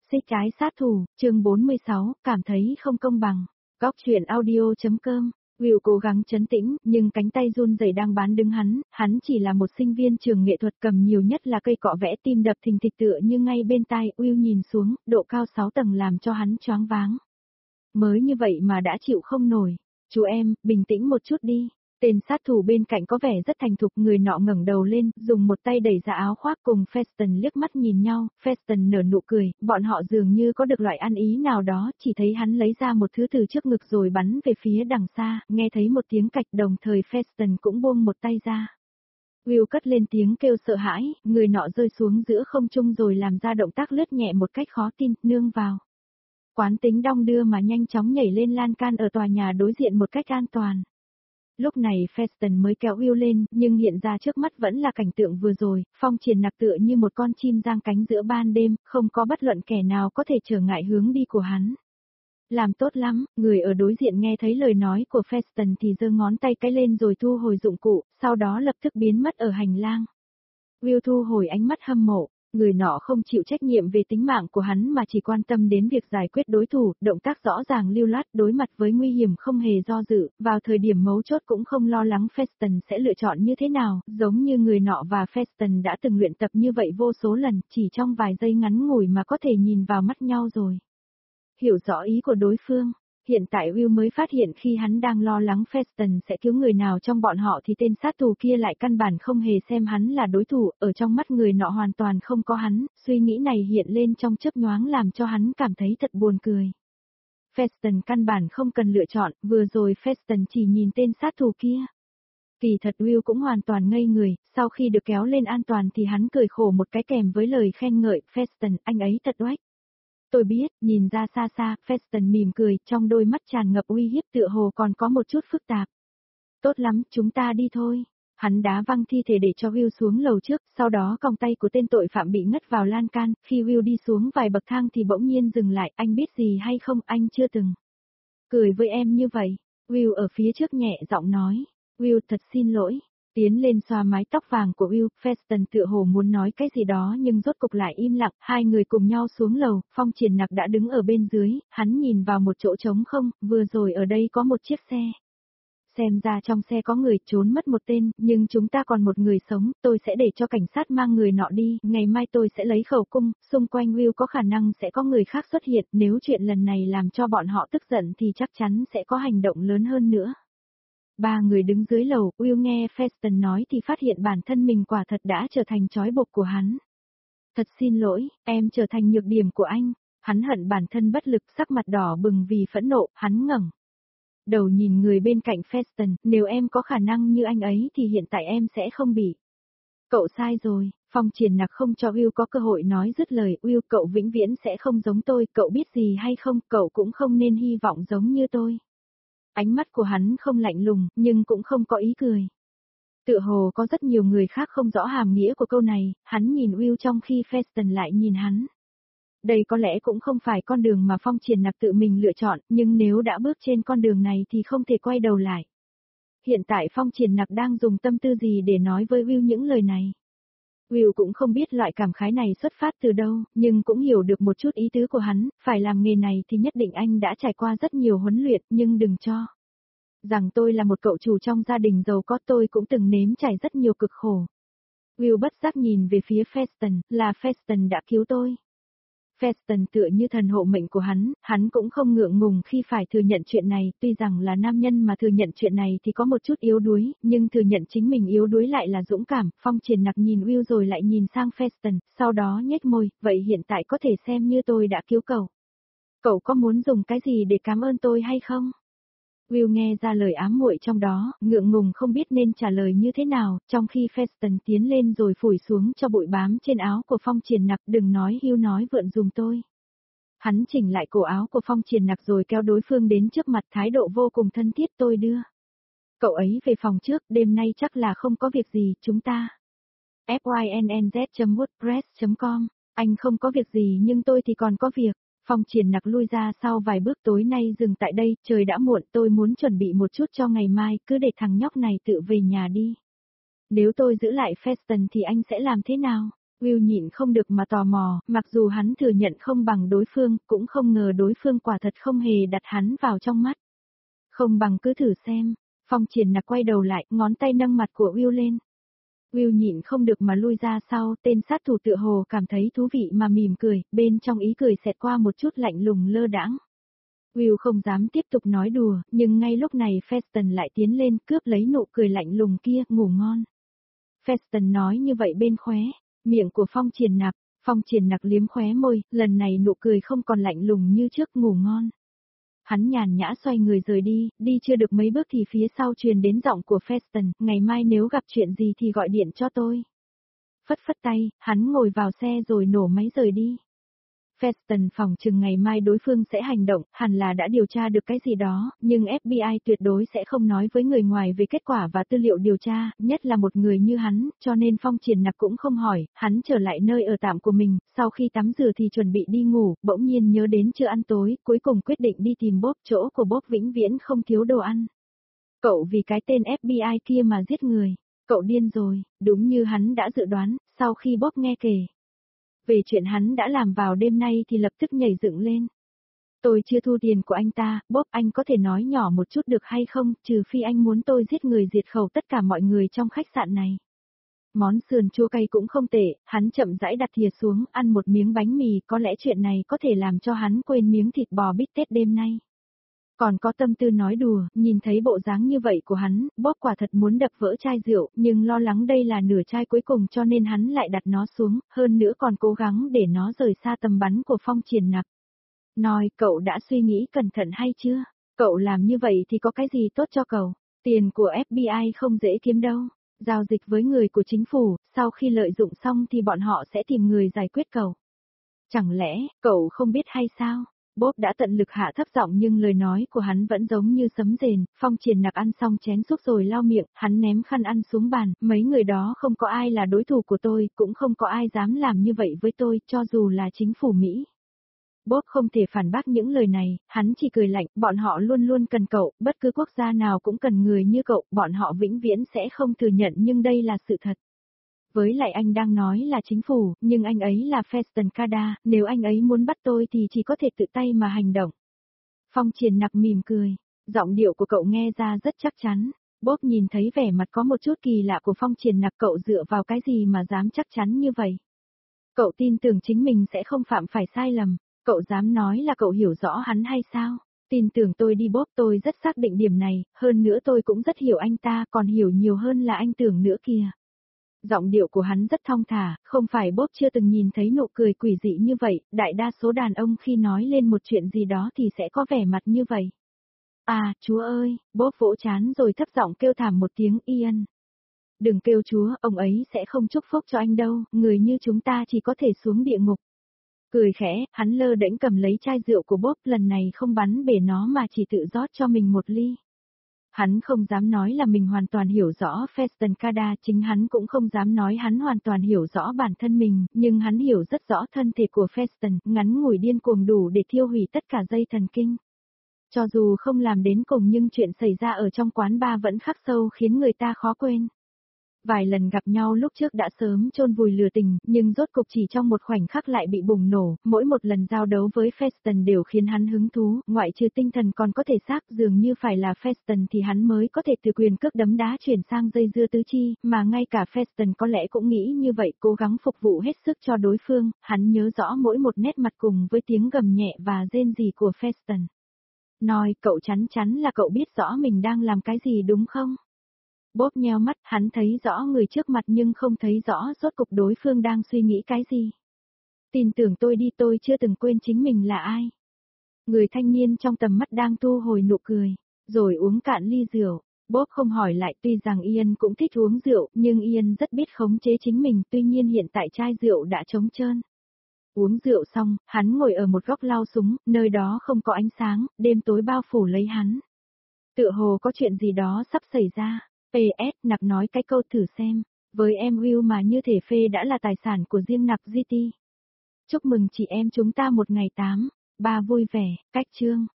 Xích cái sát thủ, chương 46, cảm thấy không công bằng. Góc truyện audio.com. Will cố gắng trấn tĩnh, nhưng cánh tay run rẩy đang bán đứng hắn chỉ là một sinh viên trường nghệ thuật, cầm nhiều nhất là cây cọ vẽ, tim đập thình thịch tựa như ngay bên tai. Will nhìn xuống, độ cao 6 tầng làm cho hắn choáng váng. Mới như vậy mà đã chịu không nổi. Chú em, bình tĩnh một chút đi. Tên sát thủ bên cạnh có vẻ rất thành thục, người nọ ngẩng đầu lên, dùng một tay đẩy ra áo khoác. Cùng Feston liếc mắt nhìn nhau, Feston nở nụ cười, bọn họ dường như có được loại ăn ý nào đó, chỉ thấy hắn lấy ra một thứ từ trước ngực rồi bắn về phía đằng xa, nghe thấy một tiếng cạch, đồng thời Feston cũng buông một tay ra. Will cất lên tiếng kêu sợ hãi, người nọ rơi xuống giữa không trung rồi làm ra động tác lướt nhẹ một cách khó tin, nương vào. Quán tính đong đưa mà nhanh chóng nhảy lên lan can ở tòa nhà đối diện một cách an toàn. Lúc này Feston mới kéo Will lên, nhưng hiện ra trước mắt vẫn là cảnh tượng vừa rồi, Phong Triển Nặc tựa như một con chim giang cánh giữa ban đêm, không có bất luận kẻ nào có thể trở ngại hướng đi của hắn. Làm tốt lắm, người ở đối diện nghe thấy lời nói của Feston thì giơ ngón tay cái lên rồi thu hồi dụng cụ, sau đó lập tức biến mất ở hành lang. Will thu hồi ánh mắt hâm mộ. Người nọ không chịu trách nhiệm về tính mạng của hắn mà chỉ quan tâm đến việc giải quyết đối thủ, động tác rõ ràng lưu loát, đối mặt với nguy hiểm không hề do dự, vào thời điểm mấu chốt cũng không lo lắng Feston sẽ lựa chọn như thế nào, giống như người nọ và Feston đã từng luyện tập như vậy vô số lần, chỉ trong vài giây ngắn ngủi mà có thể nhìn vào mắt nhau rồi. Hiểu rõ ý của đối phương. Hiện tại Will mới phát hiện khi hắn đang lo lắng Feston sẽ cứu người nào trong bọn họ thì tên sát thủ kia lại căn bản không hề xem hắn là đối thủ, ở trong mắt người nọ hoàn toàn không có hắn, suy nghĩ này hiện lên trong chớp nhoáng làm cho hắn cảm thấy thật buồn cười. Feston căn bản không cần lựa chọn, vừa rồi Feston chỉ nhìn tên sát thủ kia. Kỳ thật Will cũng hoàn toàn ngây người, sau khi được kéo lên an toàn thì hắn cười khổ một cái kèm với lời khen ngợi, Feston, anh ấy thật oách. Tôi biết, nhìn ra xa xa, Feston mỉm cười, trong đôi mắt tràn ngập uy hiếp tựa hồ còn có một chút phức tạp. Tốt lắm, chúng ta đi thôi. Hắn đá văng thi thể để cho Will xuống lầu trước, sau đó còng tay của tên tội phạm bị ngất vào lan can, khi Will đi xuống vài bậc thang thì bỗng nhiên dừng lại, anh biết gì hay không, anh chưa từng cười với em như vậy. Will ở phía trước nhẹ giọng nói, Will thật xin lỗi. Tiến lên xoa mái tóc vàng của Will, Feston tựa hồ muốn nói cái gì đó nhưng rốt cục lại im lặng, hai người cùng nhau xuống lầu, Phong Triển Nặc đã đứng ở bên dưới, hắn nhìn vào một chỗ trống không, vừa rồi ở đây có một chiếc xe. Xem ra trong xe có người, trốn mất một tên, nhưng chúng ta còn một người sống, tôi sẽ để cho cảnh sát mang người nọ đi, ngày mai tôi sẽ lấy khẩu cung, xung quanh Will có khả năng sẽ có người khác xuất hiện, nếu chuyện lần này làm cho bọn họ tức giận thì chắc chắn sẽ có hành động lớn hơn nữa. Ba người đứng dưới lầu, Will nghe Feston nói thì phát hiện bản thân mình quả thật đã trở thành trói buộc của hắn. Thật xin lỗi, em trở thành nhược điểm của anh. Hắn hận bản thân bất lực, sắc mặt đỏ bừng vì phẫn nộ, hắn ngẩng đầu nhìn người bên cạnh Feston, nếu em có khả năng như anh ấy thì hiện tại em sẽ không bị. Cậu sai rồi, Phong Triển Nặc không cho Will có cơ hội nói dứt lời, Will cậu vĩnh viễn sẽ không giống tôi, cậu biết gì hay không, cậu cũng không nên hy vọng giống như tôi. Ánh mắt của hắn không lạnh lùng, nhưng cũng không có ý cười. Tựa hồ có rất nhiều người khác không rõ hàm nghĩa của câu này, hắn nhìn Will trong khi Feston lại nhìn hắn. Đây có lẽ cũng không phải con đường mà Phong Triển Nặc tự mình lựa chọn, nhưng nếu đã bước trên con đường này thì không thể quay đầu lại. Hiện tại Phong Triển Nặc đang dùng tâm tư gì để nói với Will những lời này. Will cũng không biết loại cảm khái này xuất phát từ đâu, nhưng cũng hiểu được một chút ý tứ của hắn, phải làm nghề này thì nhất định anh đã trải qua rất nhiều huấn luyện, nhưng đừng cho rằng tôi là một cậu chủ trong gia đình giàu có, tôi cũng từng nếm trải rất nhiều cực khổ. Will bất giác nhìn về phía Feston, là Feston đã cứu tôi. Feston tựa như thần hộ mệnh của hắn cũng không ngượng ngùng khi phải thừa nhận chuyện này, tuy rằng là nam nhân mà thừa nhận chuyện này thì có một chút yếu đuối, nhưng thừa nhận chính mình yếu đuối lại là dũng cảm. Phong Triển Nặc nhìn Will rồi lại nhìn sang Feston, sau đó nhếch môi, vậy hiện tại có thể xem như tôi đã cứu cậu. Cậu có muốn dùng cái gì để cảm ơn tôi hay không? Will nghe ra lời ám muội trong đó, ngượng ngùng không biết nên trả lời như thế nào, trong khi Feston tiến lên rồi phủi xuống cho bụi bám trên áo của Phong Triển Nặc, đừng nói hưu nói vượn dùm tôi. Hắn chỉnh lại cổ áo của Phong Triển Nặc rồi kéo đối phương đến trước mặt, thái độ vô cùng thân thiết, tôi đưa cậu ấy về phòng trước, đêm nay chắc là không có việc gì, chúng ta. fynnz.wordpress.com, anh không có việc gì nhưng tôi thì còn có việc. Phong Triển Nặc lui ra sau vài bước, tối nay dừng tại đây, trời đã muộn, tôi muốn chuẩn bị một chút cho ngày mai, cứ để thằng nhóc này tự về nhà đi. Nếu tôi giữ lại Feston thì anh sẽ làm thế nào? Will nhịn không được mà tò mò, mặc dù hắn thừa nhận không bằng đối phương, cũng không ngờ đối phương quả thật không hề đặt hắn vào trong mắt. Không bằng cứ thử xem. Phong Triển Nặc quay đầu lại, ngón tay nâng mặt của Will lên. Will nhịn không được mà lui ra sau, tên sát thủ tựa hồ cảm thấy thú vị mà mỉm cười, bên trong ý cười xẹt qua một chút lạnh lùng lơ đãng. Will không dám tiếp tục nói đùa, nhưng ngay lúc này Feston lại tiến lên cướp lấy nụ cười lạnh lùng kia, ngủ ngon. Feston nói như vậy bên khóe, miệng của Phong Triển Nặc liếm khóe môi, lần này nụ cười không còn lạnh lùng như trước, ngủ ngon. Hắn nhàn nhã xoay người rời đi, đi chưa được mấy bước thì phía sau truyền đến giọng của Feston, ngày mai nếu gặp chuyện gì thì gọi điện cho tôi. Phất phất tay, hắn ngồi vào xe rồi nổ máy rời đi. Feston phỏng chừng ngày mai đối phương sẽ hành động, hẳn là đã điều tra được cái gì đó, nhưng FBI tuyệt đối sẽ không nói với người ngoài về kết quả và tư liệu điều tra, nhất là một người như hắn, cho nên Phong Triển Nặc cũng không hỏi, hắn trở lại nơi ở tạm của mình, sau khi tắm rửa thì chuẩn bị đi ngủ, bỗng nhiên nhớ đến chưa ăn tối, cuối cùng quyết định đi tìm Bob, chỗ của Bob vĩnh viễn không thiếu đồ ăn. Cậu vì cái tên FBI kia mà giết người, cậu điên rồi, đúng như hắn đã dự đoán, sau khi Bob nghe kể về chuyện hắn đã làm vào đêm nay thì lập tức nhảy dựng lên. Tôi chưa thu tiền của anh ta, Bob, anh có thể nói nhỏ một chút được hay không, trừ phi anh muốn tôi giết người diệt khẩu tất cả mọi người trong khách sạn này. Món sườn chua cay cũng không tệ, hắn chậm rãi đặt thìa xuống, ăn một miếng bánh mì, có lẽ chuyện này có thể làm cho hắn quên miếng thịt bò bít tết đêm nay. Còn có tâm tư nói đùa, nhìn thấy bộ dáng như vậy của hắn, Bob quả thật muốn đập vỡ chai rượu, nhưng lo lắng đây là nửa chai cuối cùng cho nên hắn lại đặt nó xuống, hơn nữa còn cố gắng để nó rời xa tầm bắn của Phong Triển Nặc. Nói, cậu đã suy nghĩ cẩn thận hay chưa? Cậu làm như vậy thì có cái gì tốt cho cậu? Tiền của FBI không dễ kiếm đâu. Giao dịch với người của chính phủ, sau khi lợi dụng xong thì bọn họ sẽ tìm người giải quyết cậu. Chẳng lẽ, cậu không biết hay sao? Bob đã tận lực hạ thấp giọng nhưng lời nói của hắn vẫn giống như sấm rền. Phong Triển Nặc ăn xong chén súp rồi lau miệng, hắn ném khăn ăn xuống bàn, mấy người đó không có ai là đối thủ của tôi, cũng không có ai dám làm như vậy với tôi, cho dù là chính phủ Mỹ. Bob không thể phản bác những lời này, hắn chỉ cười lạnh, bọn họ luôn luôn cần cậu, bất cứ quốc gia nào cũng cần người như cậu, bọn họ vĩnh viễn sẽ không thừa nhận nhưng đây là sự thật. Với lại anh đang nói là chính phủ, nhưng anh ấy là Feston Kada, nếu anh ấy muốn bắt tôi thì chỉ có thể tự tay mà hành động. Phong Triển Nặc mỉm cười, giọng điệu của cậu nghe ra rất chắc chắn. Bob nhìn thấy vẻ mặt có một chút kỳ lạ của Phong Triển Nặc, cậu dựa vào cái gì mà dám chắc chắn như vậy? Cậu tin tưởng chính mình sẽ không phạm phải sai lầm, cậu dám nói là cậu hiểu rõ hắn hay sao? Tin tưởng tôi đi Bob, tôi rất xác định điểm này, hơn nữa tôi cũng rất hiểu anh ta, còn hiểu nhiều hơn là anh tưởng nữa kìa. Giọng điệu của hắn rất thong thả, không phải Bob chưa từng nhìn thấy nụ cười quỷ dị như vậy, đại đa số đàn ông khi nói lên một chuyện gì đó thì sẽ có vẻ mặt như vậy. À, Chúa ơi, Bob vỗ chán rồi thấp giọng kêu thảm một tiếng, Ian. Đừng kêu Chúa, ông ấy sẽ không chúc phúc cho anh đâu, người như chúng ta chỉ có thể xuống địa ngục. Cười khẽ, hắn lơ đễnh cầm lấy chai rượu của Bob, lần này không bắn bể nó mà chỉ tự rót cho mình một ly. Hắn không dám nói là mình hoàn toàn hiểu rõ Feston Kada, chính hắn cũng không dám nói hắn hoàn toàn hiểu rõ bản thân mình, nhưng hắn hiểu rất rõ thân thể của Feston, ngắn ngủi điên cuồng đủ để thiêu hủy tất cả dây thần kinh. Cho dù không làm đến cùng nhưng chuyện xảy ra ở trong quán bar vẫn khắc sâu khiến người ta khó quên. Vài lần gặp nhau lúc trước đã sớm chôn vùi lửa tình, nhưng rốt cục chỉ trong một khoảnh khắc lại bị bùng nổ, mỗi một lần giao đấu với Feston đều khiến hắn hứng thú, ngoại trừ tinh thần còn có thể xác, dường như phải là Feston thì hắn mới có thể từ quyền cước đấm đá chuyển sang dây dưa tứ chi, mà ngay cả Feston có lẽ cũng nghĩ như vậy, cố gắng phục vụ hết sức cho đối phương, hắn nhớ rõ mỗi một nét mặt cùng với tiếng gầm nhẹ và rên rỉ của Feston. Nói, cậu chắn chắn là cậu biết rõ mình đang làm cái gì đúng không? Bob nheo mắt, hắn thấy rõ người trước mặt nhưng không thấy rõ rốt cục đối phương đang suy nghĩ cái gì. Tin tưởng tôi đi, tôi chưa từng quên chính mình là ai. Người thanh niên trong tầm mắt đang thu hồi nụ cười, rồi uống cạn ly rượu. Bob không hỏi lại, tuy rằng Ian cũng thích uống rượu, nhưng Ian rất biết khống chế chính mình, tuy nhiên hiện tại chai rượu đã trống trơn. Uống rượu xong, hắn ngồi ở một góc lau súng, nơi đó không có ánh sáng, đêm tối bao phủ lấy hắn. Tựa hồ có chuyện gì đó sắp xảy ra. PS, Nặc nói cái câu thử xem, với em Will mà như thể phê đã là tài sản của riêng Nặc GT. Chúc mừng chị em chúng ta một ngày 8, 3 vui vẻ, cách chương.